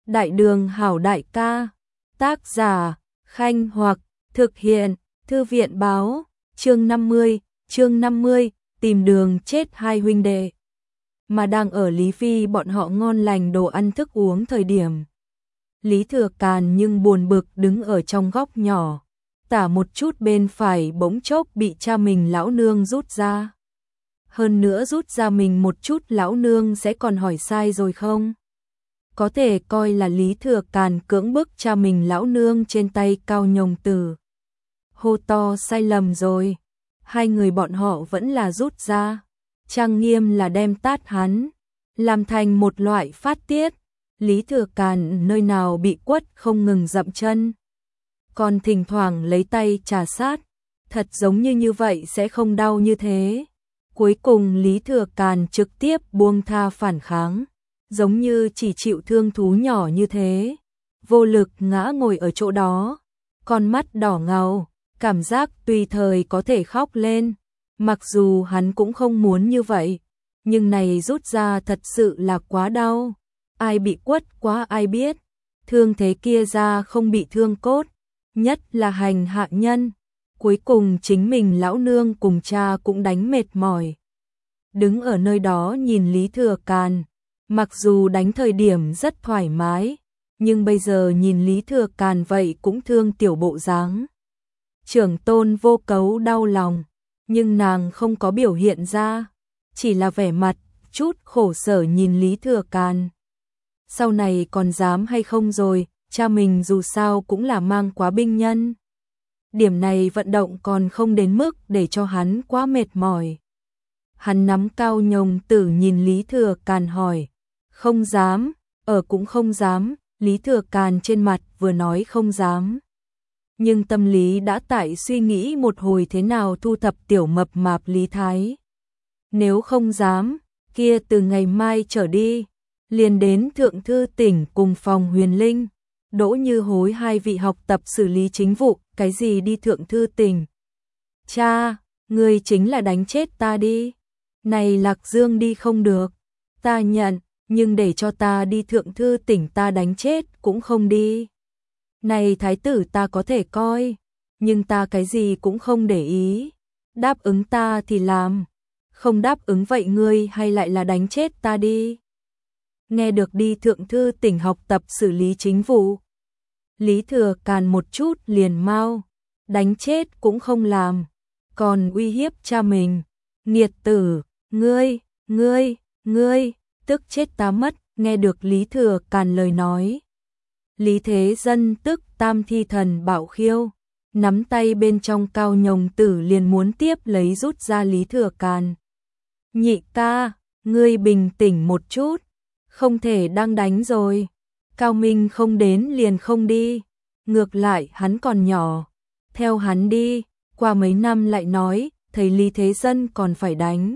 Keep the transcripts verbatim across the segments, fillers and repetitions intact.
Đại đường hảo đại ca, tác giả, Khanh Hoặc, thực hiện, Thư viện báo, chương năm mươi, chương năm mươi, tìm đường chết hai huynh đệ. Mà đang ở Lý Phi bọn họ ngon lành đồ ăn thức uống thời điểm. Lý Thừa Càn nhưng buồn bực đứng ở trong góc nhỏ, tả một chút bên phải bỗng chốc bị cha mình lão nương rút ra. Hơn nữa rút ra mình một chút lão nương sẽ còn hỏi sai rồi không? Có thể coi là Lý Thừa Càn cưỡng bức cha mình lão nương trên tay Cao Nhồng Tử. Hô to sai lầm rồi, hai người bọn họ vẫn là rút ra, trang nghiêm là đem tát hắn, làm thành một loại phát tiết. Lý Thừa Càn nơi nào bị quất không ngừng dậm chân, còn thỉnh thoảng lấy tay trà sát, thật giống như như vậy sẽ không đau như thế. Cuối cùng Lý Thừa Càn trực tiếp buông tha phản kháng, giống như chỉ chịu thương thú nhỏ như thế, vô lực ngã ngồi ở chỗ đó, con mắt đỏ ngầu, cảm giác tùy thời có thể khóc lên. Mặc dù hắn cũng không muốn như vậy, nhưng này rút ra thật sự là quá đau. Ai bị quất quá ai biết, thương thế kia ra không bị thương cốt, nhất là hành hạ nhân. Cuối cùng chính mình lão nương cùng cha cũng đánh mệt mỏi, đứng ở nơi đó nhìn Lý Thừa Càn. Mặc dù đánh thời điểm rất thoải mái, nhưng bây giờ nhìn Lý Thừa Càn vậy cũng thương tiểu bộ dáng. Trưởng tôn Vô Cấu đau lòng, nhưng nàng không có biểu hiện ra, chỉ là vẻ mặt chút khổ sở nhìn Lý Thừa Càn. Sau này còn dám hay không rồi, cha mình dù sao cũng là mang quá binh nhân. Điểm này vận động còn không đến mức để cho hắn quá mệt mỏi. Hắn nắm Cao Nhồng Tử nhìn Lý Thừa Càn hỏi, không dám, ở cũng không dám. Lý Thừa Càn trên mặt vừa nói không dám, nhưng tâm lý đã tại suy nghĩ một hồi thế nào thu thập tiểu mập mạp Lý Thái. Nếu không dám, kia từ ngày mai trở đi, liền đến Thượng Thư tỉnh cùng phòng Huyền Linh, Đỗ Như Hối hai vị học tập xử lý chính vụ. Cái gì đi Thượng Thư tỉnh? Cha, ngươi chính là đánh chết ta đi. Này Lạc Dương đi không được, ta nhận, nhưng để cho ta đi Thượng Thư tỉnh ta đánh chết cũng không đi. Này thái tử ta có thể coi, nhưng ta cái gì cũng không để ý. Đáp ứng ta thì làm, không đáp ứng vậy ngươi hay lại là đánh chết ta đi. Nghe được đi Thượng Thư tỉnh học tập xử lý chính vụ, Lý Thừa Càn một chút liền mau, đánh chết cũng không làm, còn uy hiếp cha mình. Nghiệt tử, ngươi, ngươi, ngươi, tức chết ta mất. Nghe được Lý Thừa Càn lời nói, Lý Thế Dân tức tam thi thần bạo khiêu, nắm tay bên trong Cao Nhồng Tử liền muốn tiếp lấy rút ra Lý Thừa Càn. Nhị ca, ngươi bình tĩnh một chút, không thể đang đánh rồi. Cao Minh không đến liền không đi, ngược lại hắn còn nhỏ, theo hắn đi, qua mấy năm lại nói, thầy Lý Thế Dân còn phải đánh.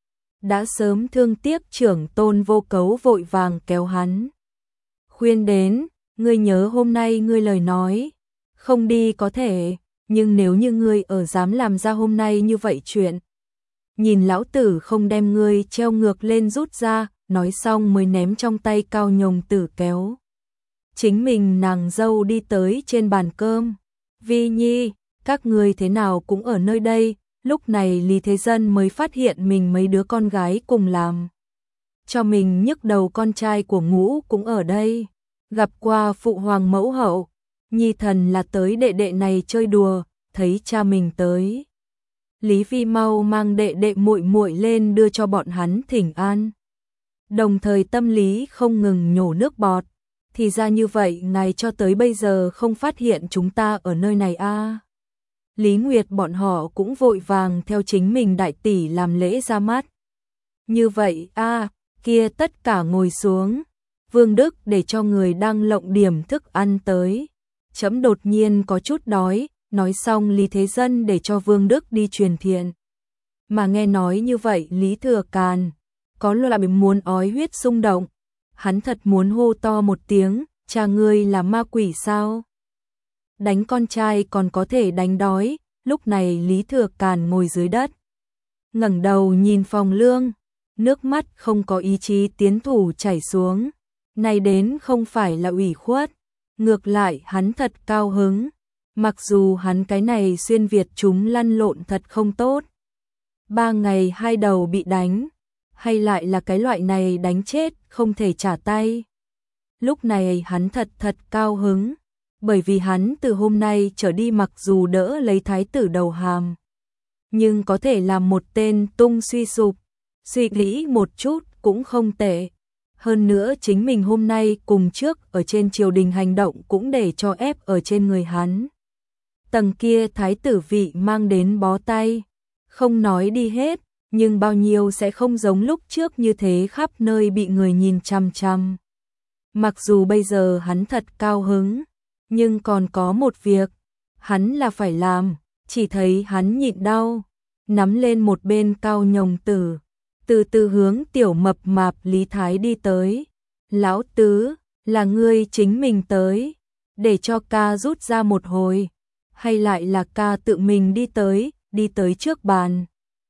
Đã sớm thương tiếc trưởng tôn Vô Cấu vội vàng kéo hắn, khuyên đến, ngươi nhớ hôm nay ngươi lời nói, không đi có thể, nhưng nếu như ngươi ở dám làm ra hôm nay như vậy chuyện, nhìn lão tử không đem ngươi treo ngược lên rút ra. Nói xong mới ném trong tay Cao Nhồng Tử kéo chính mình nàng dâu đi tới trên bàn cơm. Vi Nhi, các ngươi thế nào cũng ở nơi đây. Lúc này Lý Thế Dân mới phát hiện mình mấy đứa con gái cùng làm cho mình nhức đầu con trai của Ngũ cũng ở đây. Gặp qua phụ hoàng mẫu hậu, Nhi thần là tới đệ đệ này chơi đùa, thấy cha mình tới, Lý Vi mau mang đệ đệ muội muội lên đưa cho bọn hắn thỉnh an. Đồng thời tâm lý không ngừng nhổ nước bọt, thì ra như vậy ngài cho tới bây giờ không phát hiện chúng ta ở nơi này a. À. Lý Nguyệt bọn họ cũng vội vàng theo chính mình đại tỷ làm lễ ra mắt. Như vậy a, à, kia tất cả ngồi xuống. Vương Đức để cho người đang lộng điểm thức ăn tới. Chấm đột nhiên có chút đói, nói xong Lý Thế Dân để cho Vương Đức đi truyền thiện. Mà nghe nói như vậy Lý Thừa Càn có loại muốn ói huyết xung động, hắn thật muốn hô to một tiếng, cha ngươi là ma quỷ sao? Đánh con trai còn có thể đánh đói. Lúc này Lý Thừa Càn ngồi dưới đất, ngẩng đầu nhìn Phòng Lương, nước mắt không có ý chí tiến thủ chảy xuống. Này đến không phải là ủy khuất, ngược lại hắn thật cao hứng, mặc dù hắn cái này xuyên Việt chúng lăn lộn thật không tốt. Ba ngày hai đầu bị đánh, hay lại là cái loại này đánh chết không thể trả tay. Lúc này hắn thật thật cao hứng, bởi vì hắn từ hôm nay trở đi mặc dù đỡ lấy thái tử đầu hàm, nhưng có thể làm một tên tung suy sụp, suy nghĩ một chút cũng không tệ. Hơn nữa chính mình hôm nay cùng trước ở trên triều đình hành động cũng để cho ép ở trên người hắn. Tầng kia thái tử vị mang đến bó tay, không nói đi hết, nhưng bao nhiêu sẽ không giống lúc trước như thế khắp nơi bị người nhìn chăm chăm. Mặc dù bây giờ hắn thật cao hứng, nhưng còn có một việc, hắn là phải làm, chỉ thấy hắn nhịn đau, nắm lên một bên cao nhồng tử, từ từ hướng tiểu mập mạp Lý Thái đi tới. Lão tứ, là ngươi chính mình tới, để cho ca rút ra một hồi, hay lại là ca tự mình đi tới, đi tới trước bàn.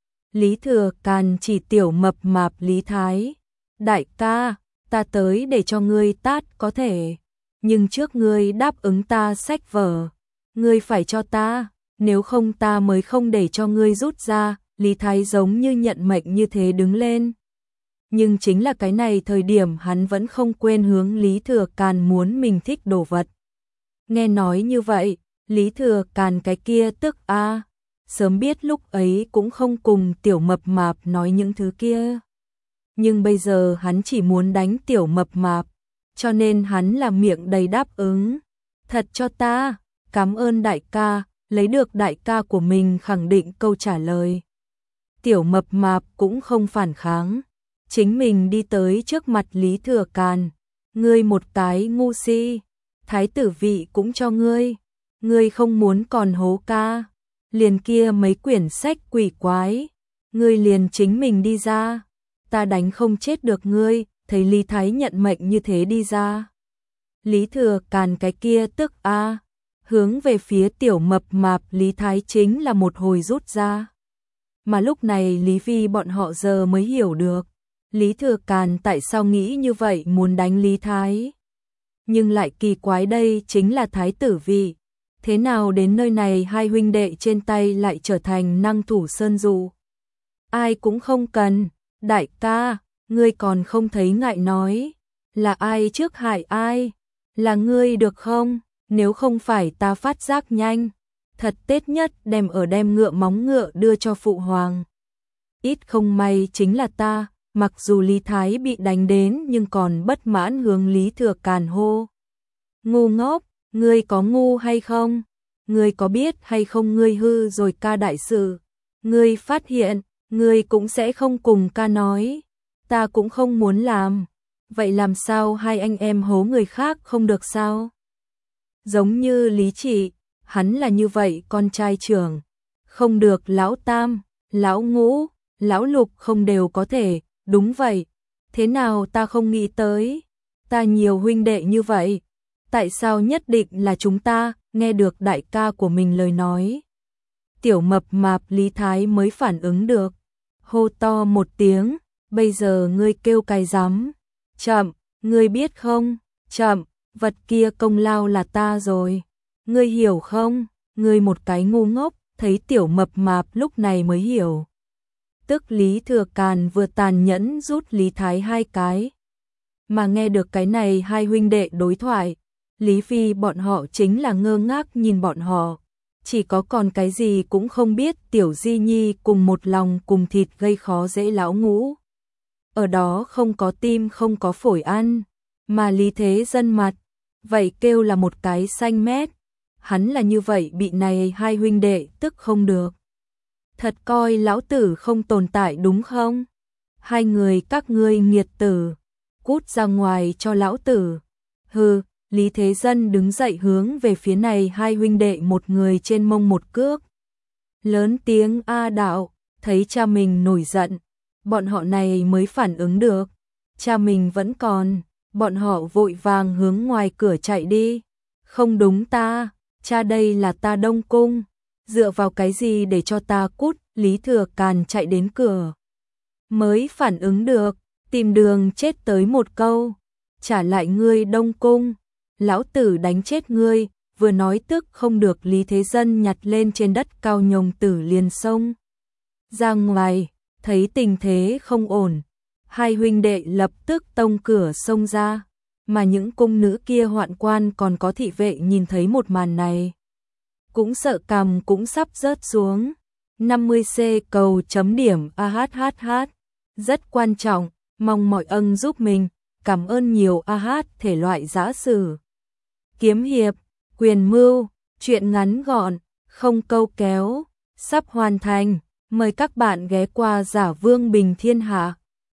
Lý Thừa Càn chỉ tiểu mập mạp Lý Thái, đại ca, ta tới để cho ngươi tát có thể, nhưng trước ngươi đáp ứng ta sách vở, ngươi phải cho ta, nếu không ta mới không để cho ngươi rút ra. Lý Thái giống như nhận mệnh như thế đứng lên. Nhưng chính là cái này thời điểm hắn vẫn không quên hướng Lý Thừa Càn muốn mình thích đồ vật. Nghe nói như vậy, Lý Thừa Càn cái kia tức a, sớm biết lúc ấy cũng không cùng tiểu mập mạp nói những thứ kia. Nhưng bây giờ hắn chỉ muốn đánh tiểu mập mạp, cho nên hắn là miệng đầy đáp ứng. Thật cho ta, cảm ơn đại ca, lấy được đại ca của mình khẳng định câu trả lời. Tiểu mập mạp cũng không phản kháng, chính mình đi tới trước mặt Lý Thừa Càn. Ngươi một cái ngu si, thái tử vị cũng cho ngươi, ngươi không muốn còn hố ca, liền kia mấy quyển sách quỷ quái, ngươi liền chính mình đi ra, ta đánh không chết được ngươi. Thấy Lý Thái nhận mệnh như thế đi ra, Lý Thừa Càn cái kia tức a, hướng về phía tiểu mập mạp Lý Thái chính là một hồi rút ra. Mà lúc này Lý Phi bọn họ giờ mới hiểu được, Lý Thừa Càn tại sao nghĩ như vậy muốn đánh Lý Thái. Nhưng lại kỳ quái đây chính là thái tử vị, thế nào đến nơi này hai huynh đệ trên tay lại trở thành năng thủ sơn dụ. Ai cũng không cần, đại ca, ngươi còn không thấy ngại nói, là ai trước hại ai, là ngươi được không, nếu không phải ta phát giác nhanh. Thật tết nhất đem ở đem ngựa móng ngựa đưa cho phụ hoàng. Ít không may chính là ta, mặc dù Lý Thái bị đánh đến nhưng còn bất mãn hướng Lý Thừa Càn hô. Ngu ngốc, ngươi có ngu hay không? Ngươi có biết hay không ngươi hư rồi ca đại sự? Ngươi phát hiện, ngươi cũng sẽ không cùng ca nói. Ta cũng không muốn làm. Vậy làm sao hai anh em hố người khác không được sao? Giống như Lý Trị, hắn là như vậy con trai trưởng, không được lão tam, lão ngũ, lão lục không đều có thể, đúng vậy, thế nào ta không nghĩ tới, ta nhiều huynh đệ như vậy, tại sao nhất định là chúng ta. Nghe được đại ca của mình lời nói, tiểu mập mạp Lý Thái mới phản ứng được, hô to một tiếng, bây giờ ngươi kêu cái rắm, chậm, ngươi biết không, chậm, vật kia công lao là ta rồi. Ngươi hiểu không? Ngươi một cái ngu ngốc. Thấy tiểu mập mạp lúc này mới hiểu. Tức Lý Thừa Càn vừa tàn nhẫn rút Lý Thái hai cái. Mà nghe được cái này hai huynh đệ đối thoại, Lý Phi bọn họ chính là ngơ ngác nhìn bọn họ. Chỉ có còn cái gì cũng không biết tiểu di nhi cùng một lòng cùng thịt gây khó dễ lão ngũ. Ở đó không có tim không có phổi ăn, mà Lý Thế Dân mặt, vậy kêu là một cái xanh mét. Hắn là như vậy bị này hai huynh đệ tức không được. Thật coi lão tử không tồn tại đúng không? Hai người các ngươi nghiệt tử, cút ra ngoài cho lão tử. Hừ, Lý Thế Dân đứng dậy hướng về phía này hai huynh đệ một người trên mông một cước. Lớn tiếng a đạo, thấy cha mình nổi giận, bọn họ này mới phản ứng được. Cha mình vẫn còn, bọn họ vội vàng hướng ngoài cửa chạy đi. Không đúng ta, cha đây là ta Đông Cung, dựa vào cái gì để cho ta cút. Lý Thừa Càn chạy đến cửa, mới phản ứng được, tìm đường chết tới một câu. trả lại ngươi Đông Cung, lão tử đánh chết ngươi, vừa nói tức không được Lý Thế Dân nhặt lên trên đất cao nhồng tử liền xông ra ngoài, thấy tình thế không ổn, hai huynh đệ lập tức tông cửa xông ra, mà những cung nữ kia hoạn quan còn có thị vệ nhìn thấy một màn này, cũng sợ cằm cũng sắp rớt xuống. năm mươi C cầu chấm điểm a hát hát hát, rất quan trọng, mong mọi ân giúp mình, cảm ơn nhiều a hát thể loại giã sử. Kiếm hiệp, quyền mưu, truyện ngắn gọn, không câu kéo, sắp hoàn thành, mời các bạn ghé qua Giả Vương Bình Thiên Hạ.